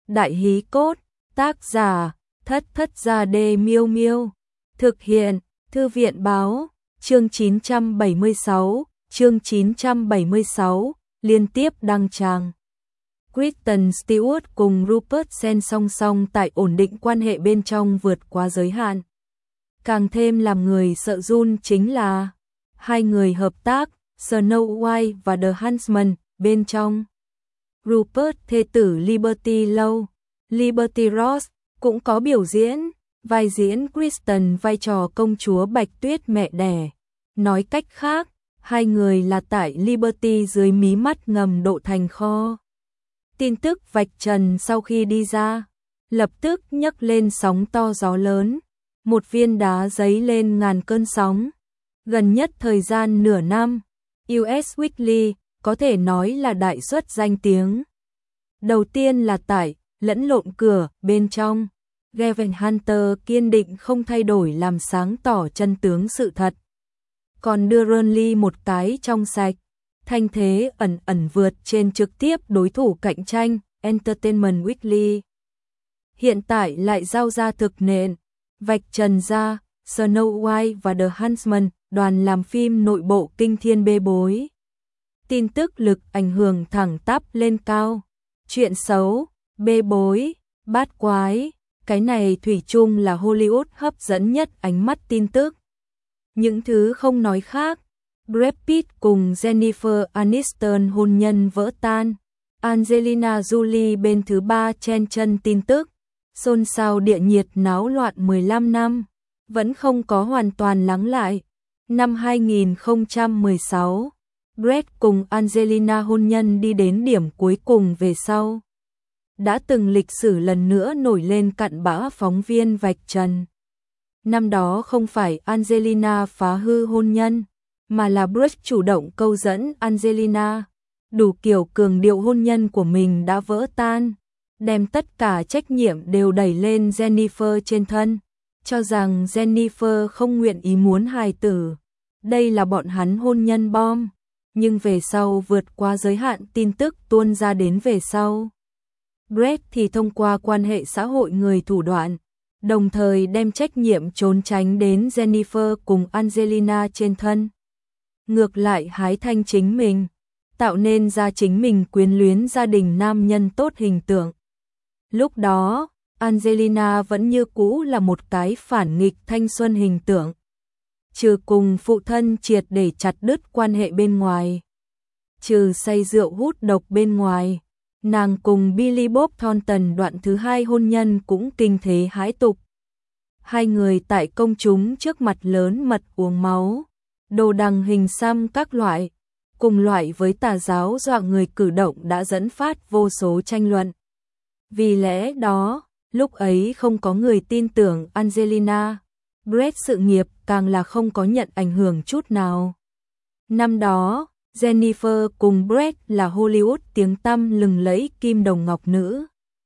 Đại hí cốt, tác giả, Thất Thất Gia Đê Miêu Miêu. Thực hiện, Thư viện Báo, chương 976, liên tiếp đăng tràng. Kristen Stewart cùng Rupert Sent song song tại ổn định quan hệ bên trong vượt quá giới hạn. Càng thêm làm người sợ run chính là hai người hợp tác, Snow White và The Huntsman, bên trong. Rupert thê tử Liberty Lowe, Liberty Ross, cũng có biểu diễn, vai diễn Kristen vai trò công chúa Bạch Tuyết mẹ đẻ. Nói cách khác, hai người là tại Liberty dưới mí mắt ngầm độ thành kho. Tin tức vạch trần sau khi đi ra, lập tức nhấc lên sóng to gió lớn, một viên đá giấy lên ngàn cơn sóng. Gần nhất thời gian nửa năm, US Weekly có thể nói là đại suất danh tiếng. Đầu tiên là tại lẫn lộn cửa bên trong, Gavin Hunter kiên định không thay đổi làm sáng tỏ chân tướng sự thật. Còn đưa Burnley một cái trong sạch, thanh thế ẩn ẩn vượt trên trực tiếp đối thủ cạnh tranh, Entertainment Weekly. Hiện tại lại giao ra thực nền, vạch trần ra, Snow White và The Huntsman, đoàn làm phim nội bộ kinh thiên bê bối. Tin tức lực ảnh hưởng thẳng tắp lên cao. Chuyện xấu, bê bối, bát quái, cái này thủy chung là Hollywood hấp dẫn nhất ánh mắt tin tức. Những thứ không nói khác, Brad Pitt cùng Jennifer Aniston hôn nhân vỡ tan, Angelina Jolie bên thứ ba chen chân tin tức, xôn xao địa nhiệt náo loạn 15 năm, vẫn không có hoàn toàn lắng lại. Năm 2016, Brad cùng Angelina hôn nhân đi đến điểm cuối cùng về sau. Đã từng lịch sử lần nữa nổi lên cặn bã phóng viên vạch trần. Năm đó không phải Angelina phá hư hôn nhân, mà là Brad chủ động câu dẫn Angelina, đủ kiểu cường điệu hôn nhân của mình đã vỡ tan, đem tất cả trách nhiệm đều đẩy lên Jennifer trên thân, cho rằng Jennifer không nguyện ý muốn hài tử. Đây là bọn hắn hôn nhân bom, nhưng về sau vượt qua giới hạn tin tức tuôn ra đến về sau. Brad thì thông qua quan hệ xã hội người thủ đoạn, đồng thời đem trách nhiệm trốn tránh đến Jennifer cùng Angelina trên thân. Ngược lại hái thanh chính mình, tạo nên ra chính mình quyến luyến gia đình nam nhân tốt hình tượng. Lúc đó, Angelina vẫn như cũ là một cái phản nghịch thanh xuân hình tượng. Trừ cùng phụ thân triệt để chặt đứt quan hệ bên ngoài, trừ say rượu hút độc bên ngoài, nàng cùng Billy Bob Thornton đoạn thứ hai hôn nhân cũng kinh thế hãi tục. Hai người tại công chúng trước mặt lớn mật uống máu, đồ đằng hình xăm các loại, cùng loại với tà giáo dọa người cử động đã dẫn phát vô số tranh luận. Vì lẽ đó, lúc ấy không có người tin tưởng Angelina, Brad sự nghiệp càng là không có nhận ảnh hưởng chút nào. Năm đó, Jennifer cùng Brad là Hollywood tiếng tăm lừng lẫy kim đồng ngọc nữ.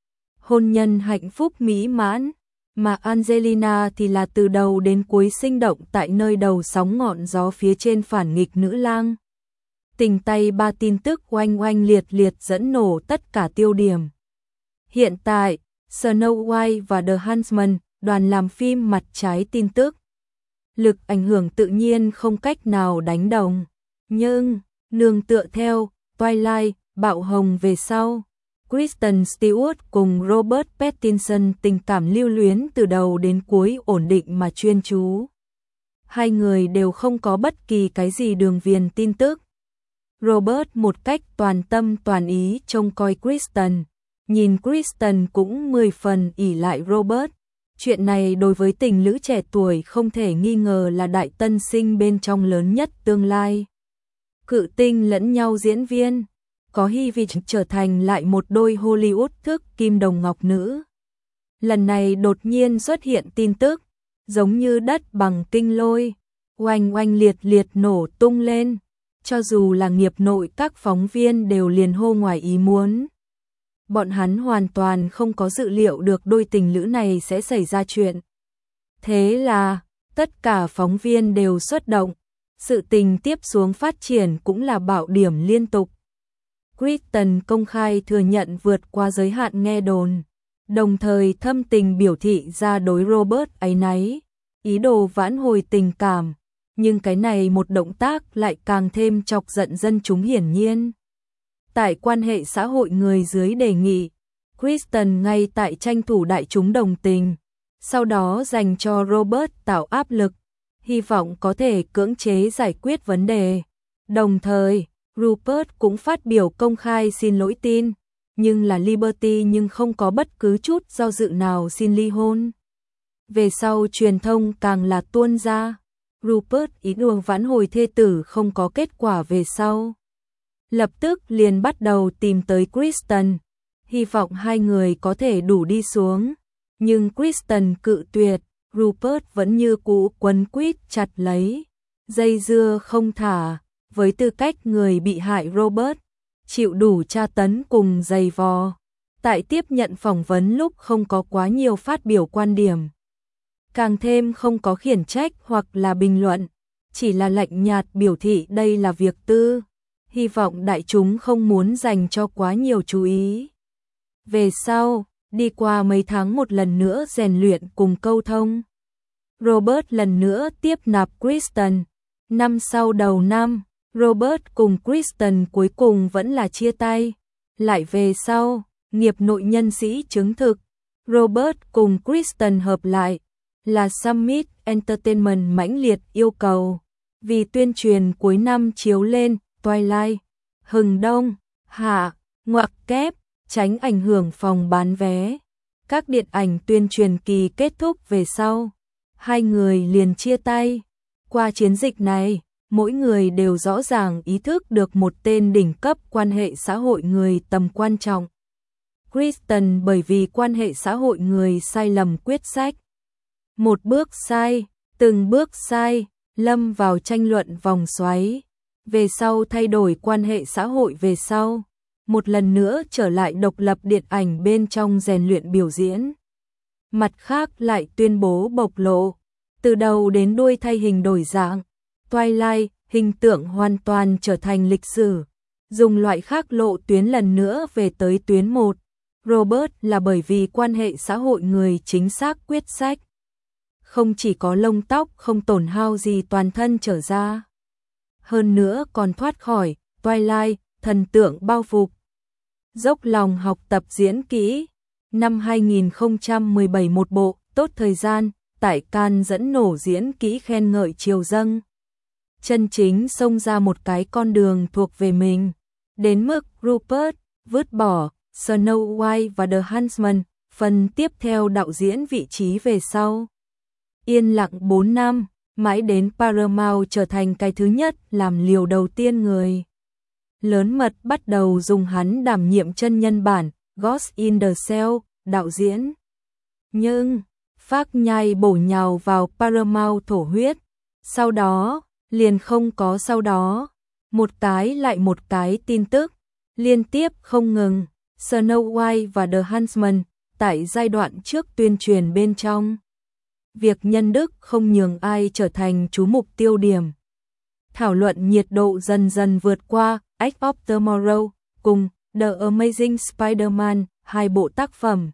Hôn nhân hạnh phúc mỹ mãn, mà Angelina thì là từ đầu đến cuối sinh động tại nơi đầu sóng ngọn gió phía trên phản nghịch nữ lang. Tình tay ba tin tức oanh oanh liệt liệt dẫn nổ tất cả tiêu điểm. Hiện tại, Snow White và The Huntsman, đoàn làm phim mặt trái tin tức. Lực ảnh hưởng tự nhiên không cách nào đánh đồng. Nhưng, nương tựa theo, Twilight, bạo hồng về sau, Kristen Stewart cùng Robert Pattinson tình cảm lưu luyến từ đầu đến cuối ổn định mà chuyên chú. Hai người đều không có bất kỳ cái gì đường viền tin tức. Robert một cách toàn tâm toàn ý trông coi Kristen, nhìn Kristen cũng 10 phần ỷ lại Robert. Chuyện này đối với tình lữ trẻ tuổi không thể nghi ngờ là đại tân sinh bên trong lớn nhất tương lai. Cự tinh lẫn nhau diễn viên, có hy vọng trở thành lại một đôi Hollywood thức kim đồng ngọc nữ. Lần này đột nhiên xuất hiện tin tức, giống như đất bằng kinh lôi, oanh oanh liệt liệt nổ tung lên, cho dù là nghiệp nội các phóng viên đều liền hô ngoài ý muốn. Bọn hắn hoàn toàn không có dự liệu được đôi tình lữ này sẽ xảy ra chuyện. Thế là, tất cả phóng viên đều xuất động, sự tình tiếp xuống phát triển cũng là bạo điểm liên tục. Kristen công khai thừa nhận vượt qua giới hạn nghe đồn. đồng thời thâm tình biểu thị ra đối Robert áy náy, ý đồ vãn hồi tình cảm, nhưng cái này một động tác lại càng thêm chọc giận dân chúng hiển nhiên. Tại quan hệ xã hội người dưới đề nghị, Kristen ngay tại tranh thủ đại chúng đồng tình, sau đó dành cho Robert tạo áp lực, hy vọng có thể cưỡng chế giải quyết vấn đề. Đồng thời, Rupert cũng phát biểu công khai xin lỗi tin, nhưng là Liberty nhưng không có bất cứ chút do dự nào xin ly hôn. Về sau truyền thông càng là tuôn ra, Rupert ý đồ vãn hồi thê tử không có kết quả về sau. Lập tức liền bắt đầu tìm tới Kristen, hy vọng hai người có thể đủ đi xuống. Nhưng Kristen cự tuyệt, Rupert vẫn như cũ quấn quýt chặt lấy, dây dưa không thả, với tư cách người bị hại Robert, chịu đủ tra tấn cùng giày vò. Tại tiếp nhận phỏng vấn lúc không có quá nhiều phát biểu quan điểm, càng thêm không có khiển trách hoặc là bình luận, chỉ là lạnh nhạt biểu thị đây là việc tư, hy vọng đại chúng không muốn dành cho quá nhiều chú ý. Về sau, đi qua mấy tháng một lần nữa rèn luyện cùng câu thông, Robert lần nữa tiếp nạp Kristen. Năm sau đầu năm, Robert cùng Kristen cuối cùng vẫn là chia tay. Lại về sau, nghiệp nội nhân sĩ chứng thực, Robert cùng Kristen hợp lại, là Summit Entertainment mãnh liệt yêu cầu. Vì tuyên truyền cuối năm chiếu lên, Twilight, hừng đông, hạ, ngoặc kép, tránh ảnh hưởng phòng bán vé. Các điện ảnh tuyên truyền kỳ kết thúc về sau, hai người liền chia tay. Qua chiến dịch này, mỗi người đều rõ ràng ý thức được một tên đỉnh cấp quan hệ xã hội người tầm quan trọng. Kristen bởi vì quan hệ xã hội người sai lầm quyết sách. Một bước sai, từng bước sai, lâm vào tranh luận vòng xoáy. Về sau thay đổi quan hệ xã hội về sau, một lần nữa trở lại độc lập điện ảnh bên trong rèn luyện biểu diễn. Mặt khác lại tuyên bố bộc lộ, từ đầu đến đuôi thay hình đổi dạng. Twilight, hình tượng hoàn toàn trở thành lịch sử, dùng loại khác lộ tuyến lần nữa về tới tuyến 1. Robert là bởi vì quan hệ xã hội người chính xác quyết sách. Không chỉ có lông tóc không tổn hao gì toàn thân trở ra, hơn nữa còn thoát khỏi Twilight, thần tượng bao phục. Dốc lòng học tập diễn kỹ. Năm 2017 một bộ, tốt thời gian, tại Cannes dẫn nổ diễn kỹ khen ngợi triều dâng. Chân chính xông ra một cái con đường thuộc về mình. Đến mức Rupert vứt bỏ Snow White và The Huntsman, phần tiếp theo đạo diễn vị trí về sau. Yên lặng 4 năm, mãi đến Paramount trở thành cái thứ nhất làm liều đầu tiên người lớn mật bắt đầu dùng hắn đảm nhiệm chân nhân bản Ghost in the Shell, đạo diễn. Nhưng, phác nhai bổ nhào vào Paramount thổ huyết. Sau đó, liền không có sau đó. Một cái lại một cái tin tức, liên tiếp không ngừng. Snow White và The Huntsman, tại giai đoạn trước tuyên truyền bên trong. Việc nhân đức không nhường ai trở thành chú mục tiêu điểm. Thảo luận nhiệt độ dần dần vượt qua Edge of Tomorrow cùng The Amazing Spider-Man, hai bộ tác phẩm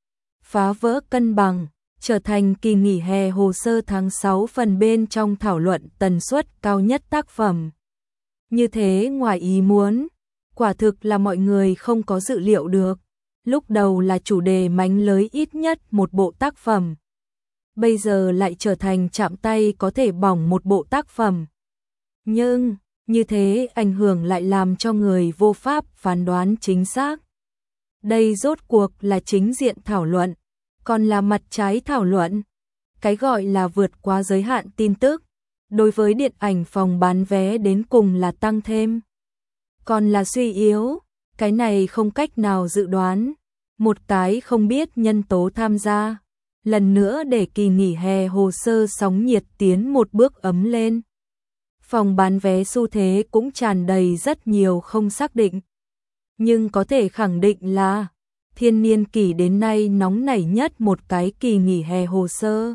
phá vỡ cân bằng, trở thành kỳ nghỉ hè hồ sơ tháng 6 phần bên trong thảo luận tần suất cao nhất tác phẩm. Như thế ngoài ý muốn, quả thực là mọi người không có dự liệu được. Lúc đầu là chủ đề mánh lới ít nhất một bộ tác phẩm, bây giờ lại trở thành chạm tay có thể bỏng một bộ tác phẩm. Nhưng, như thế ảnh hưởng lại làm cho người vô pháp phán đoán chính xác. Đây rốt cuộc là chính diện thảo luận, còn là mặt trái thảo luận. Cái gọi là vượt quá giới hạn tin tức, đối với điện ảnh phòng bán vé đến cùng là tăng thêm, còn là suy yếu, cái này không cách nào dự đoán. Một cái không biết nhân tố tham gia, lần nữa để kỳ nghỉ hè hồ sơ sóng nhiệt tiến một bước ấm lên. Phòng bán vé xu thế cũng tràn đầy rất nhiều không xác định. Nhưng có thể khẳng định là thiên niên kỷ đến nay nóng nảy nhất một cái kỳ nghỉ hè hồ sơ.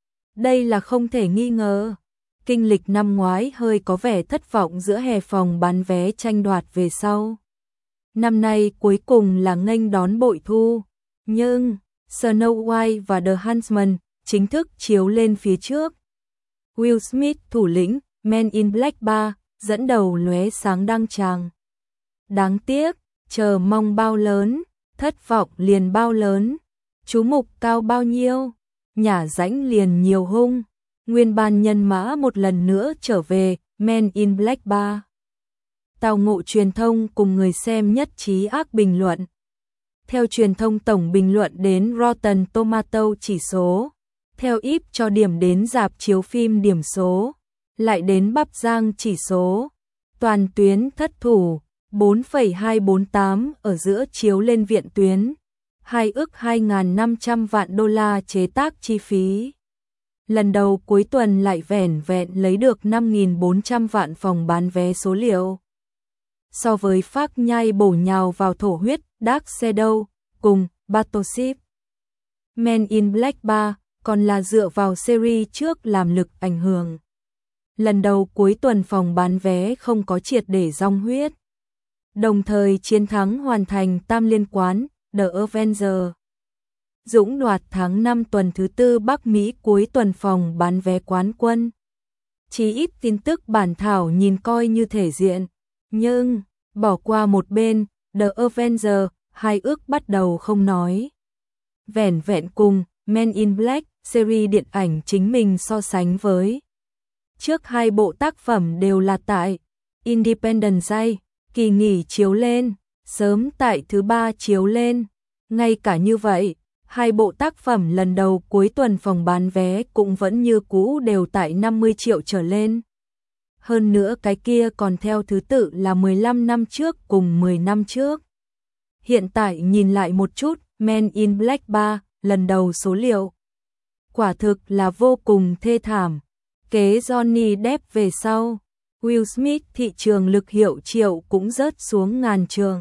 Đây là không thể nghi ngờ. Kinh lịch năm ngoái hơi có vẻ thất vọng giữa hè phòng bán vé tranh đoạt về sau. Năm nay cuối cùng là nghênh đón bội thu. Nhưng, Snow White và The Huntsman chính thức chiếu lên phía trước. Will Smith thủ lĩnh Men in Black 3 dẫn đầu lóe sáng đăng tràng. Đáng tiếc, chờ mong bao lớn, thất vọng liền bao lớn. Chú mục cao bao nhiêu, nhả rãnh liền nhiều hung. Nguyên ban nhân mã một lần nữa trở về Men in Black 3. Tào ngộ truyền thông cùng người xem nhất trí ác bình luận. Theo truyền thông tổng bình luận đến Rotten Tomato chỉ số, theo Íp cho điểm đến rạp chiếu phim điểm số, lại đến Bắp Giang chỉ số, toàn tuyến thất thủ 4,248 ở giữa chiếu lên viện tuyến, 2 ức 2.500 vạn đô la chế tác chi phí. Lần đầu cuối tuần lại vẻn vẹn lấy được 5.400 vạn phòng bán vé số liệu. So với phác nhai bổ nhào vào thổ huyết Dark Shadow cùng Battleship, Men in Black 3 còn là dựa vào series trước làm lực ảnh hưởng. Lần đầu cuối tuần phòng bán vé không có triệt để rong huyết. Đồng thời chiến thắng hoàn thành tam liên quán The Avengers. Dũng đoạt tháng 5 tuần thứ tư Bắc Mỹ cuối tuần phòng bán vé quán quân. Chỉ ít tin tức bản thảo nhìn coi như thể diện, nhưng bỏ qua một bên, The Avengers 2 ước bắt đầu không nói. Vẻn vẹn cùng Men in Black series điện ảnh chính mình so sánh với. Trước hai bộ tác phẩm đều là tại Independence Day, kỳ nghỉ chiếu lên, sớm tại thứ ba chiếu lên. Ngay cả như vậy, hai bộ tác phẩm lần đầu cuối tuần phòng bán vé cũng vẫn như cũ đều tại 50 triệu trở lên. Hơn nữa cái kia còn theo thứ tự là 15 năm trước cùng 10 năm trước. Hiện tại nhìn lại một chút, Men in Black 3, lần đầu số liệu. Quả thực là vô cùng thê thảm. Kế Johnny Depp về sau, Will Smith thị trường lực hiệu triệu cũng rớt xuống ngàn trường.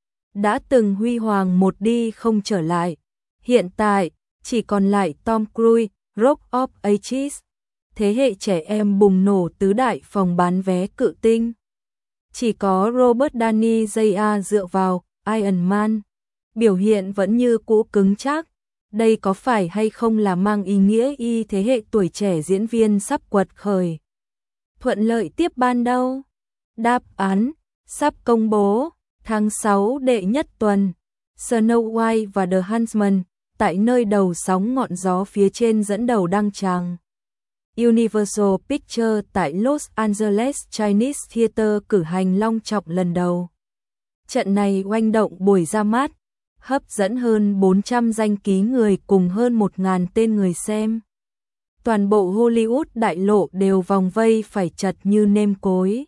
Đã từng huy hoàng một đi không trở lại. Hiện tại, chỉ còn lại Tom Cruise, Rock of Ages. Thế hệ trẻ em bùng nổ tứ đại phòng bán vé cự tinh. Chỉ có Robert Downey Jr. dựa vào Iron Man. Biểu hiện vẫn như cũ cứng chắc. Đây có phải hay không là mang ý nghĩa thế hệ tuổi trẻ diễn viên sắp quật khởi thuận lợi tiếp ban đâu? Đáp án sắp công bố. Tháng 6 đệ nhất tuần, Snow White và The Huntsman tại nơi đầu sóng ngọn gió phía trên dẫn đầu đăng tràng. Universal Pictures tại Los Angeles Chinese Theater cử hành long trọng lần đầu. Trận này oanh động buổi ra mắt, hấp dẫn hơn 400 danh ký người cùng hơn 1.000 tên người xem. Toàn bộ Hollywood đại lộ đều vòng vây phải chật như nêm cối.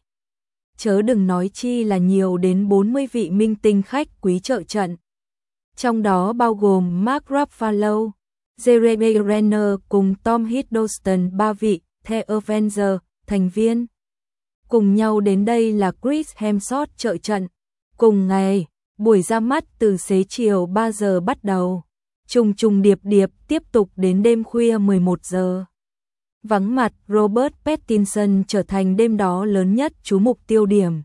Chớ đừng nói chi là nhiều đến 40 vị minh tinh khách quý trợ trận. Trong đó bao gồm Mark Ruffalo, Jeremy Renner cùng Tom Hiddleston 3 vị The Avengers thành viên. Cùng nhau đến đây là Chris Hemsworth trợ trận. Cùng ngày, buổi ra mắt từ xế chiều 3 giờ bắt đầu, trùng trùng điệp điệp tiếp tục đến đêm khuya 11 giờ. Vắng mặt Robert Pattinson trở thành đêm đó lớn nhất chú mục tiêu điểm.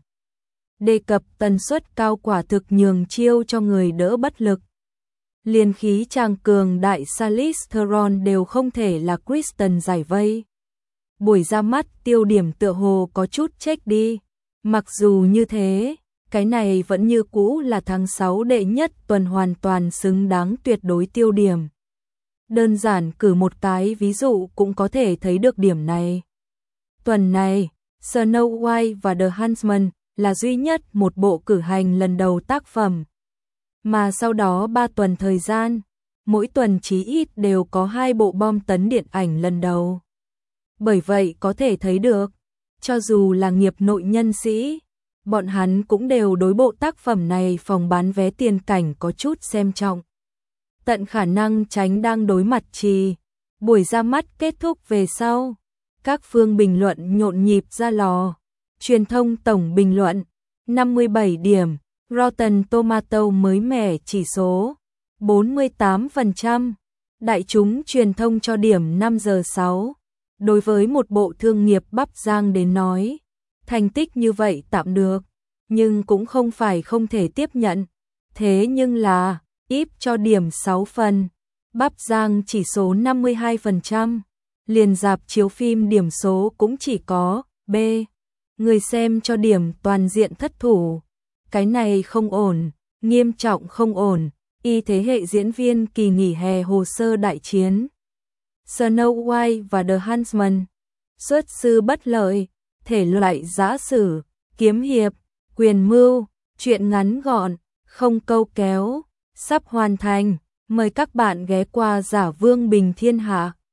Đề cập tần suất cao quả thực nhường chiêu cho người đỡ bất lực. Liên khí chàng cường đại Charlize Theron đều không thể là Kristen giải vây. Buổi ra mắt tiêu điểm tựa hồ có chút check đi. Mặc dù như thế, cái này vẫn như cũ là tháng 6 đệ nhất tuần hoàn toàn xứng đáng tuyệt đối tiêu điểm. Đơn giản cử một cái ví dụ cũng có thể thấy được điểm này. Tuần này, Snow White và The Huntsman là duy nhất một bộ cử hành lần đầu tác phẩm. Mà sau đó 3 tuần thời gian, mỗi tuần chí ít đều có 2 bộ bom tấn điện ảnh lần đầu. Bởi vậy có thể thấy được, cho dù là nghiệp nội nhân sĩ, bọn hắn cũng đều đối bộ tác phẩm này phòng bán vé tiền cảnh có chút xem trọng. Tận khả năng tránh đang đối mặt trì. Buổi ra mắt kết thúc về sau, các phương bình luận nhộn nhịp ra lò. Truyền thông tổng bình luận 57 điểm, Rotten Tomato mới mẻ chỉ số 48%. Đại chúng truyền thông cho điểm 5 giờ 6. Đối với một bộ thương nghiệp Bắp Giang đến nói, thành tích như vậy tạm được, nhưng cũng không phải không thể tiếp nhận. Thế nhưng là Íp cho điểm 6 phần. Bắp Giang chỉ số 52%, liền rạp chiếu phim điểm số cũng chỉ có B. Người xem cho điểm toàn diện thất thủ. Cái này không ổn, nghiêm trọng không ổn. Y thế hệ diễn viên kỳ nghỉ hè hồ sơ đại chiến. Snow White và The Huntsman. Xuất sư bất lợi, thể loại giã sử, kiếm hiệp, quyền mưu, truyện ngắn gọn, không câu kéo, sắp hoàn thành. Mời các bạn ghé qua Giả Vương Bình Thiên Hạ.